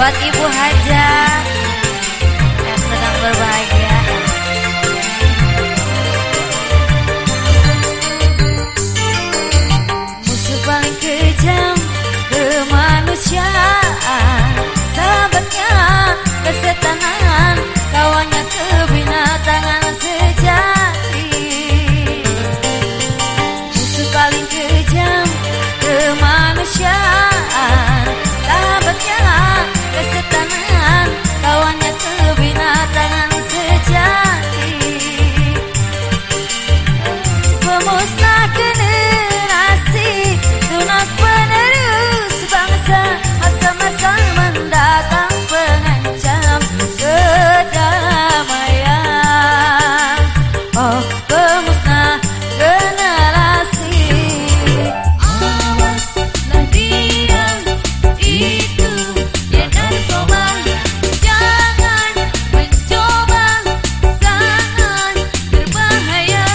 buat ibu hajah yang sedang berbahagia. Musuh paling kejam kemanusiaan, sahabatnya kesetanan, kawannya kebinatangan sejati. Musuh paling kejam kemanusiaan, sahabatnya kesetanan, kawannya kebinatangan sejati. Pemusnah generasi, tunas penerus bangsa, masa-masa mendatang pengancam kedamaian. Oh, pemusnah generasi. Awaslah dia, itu dia narkoba. Jangan mencoba, sangat berbahaya.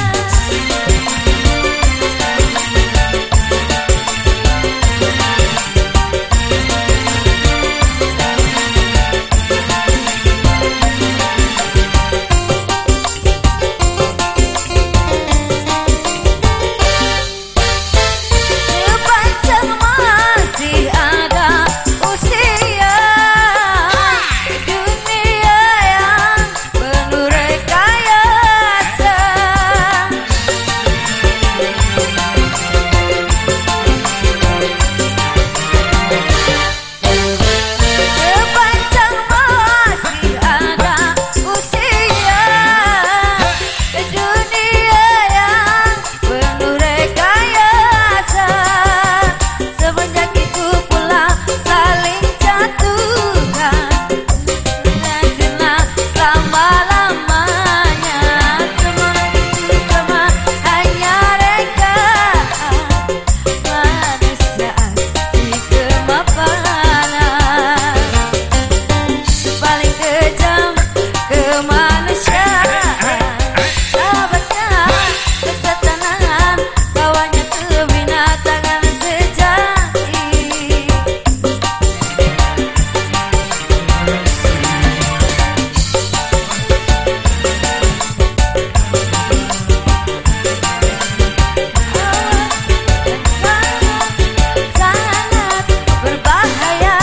Sepanjang masih ada usia, dunia yang penuh rekayasa. Sepanjang masih ada usia, dunia yang penuh rekayasa. Semenjak itu pula saling jatuhkan, zina selama-lamanya. Semua itu sama, hanya reka manusia di kemapanan. Paling kejam kemanusiaan, sahabatnya kesetanan, kawannya kebinatangan sejati. Sangat berbahaya.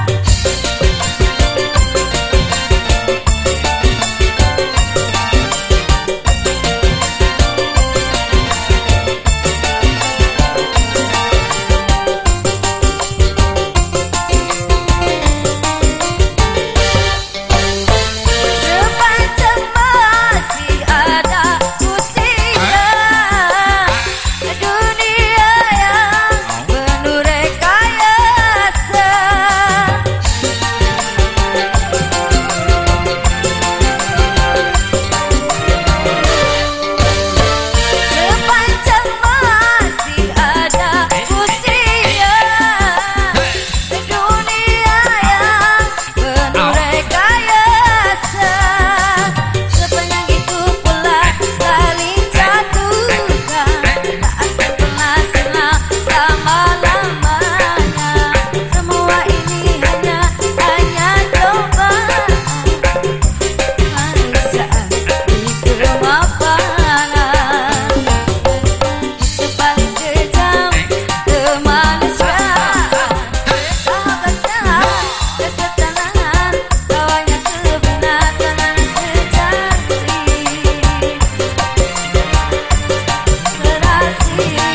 Sepanjang masih ada usia, dunia yang penuh rekayasa. Sepanjang masih ada usia, dunia yang penuh rekayasa. Sepanjang itu pula saling jatuhkan, tak akan pernah senang selama-lamanya. Semua ini hanya cobaan kemanusiaan di kemapanan. Sepaling kejam kemanusiaan, sahabatnya kesetanan, kawannya kebinatangan sejati. Generasi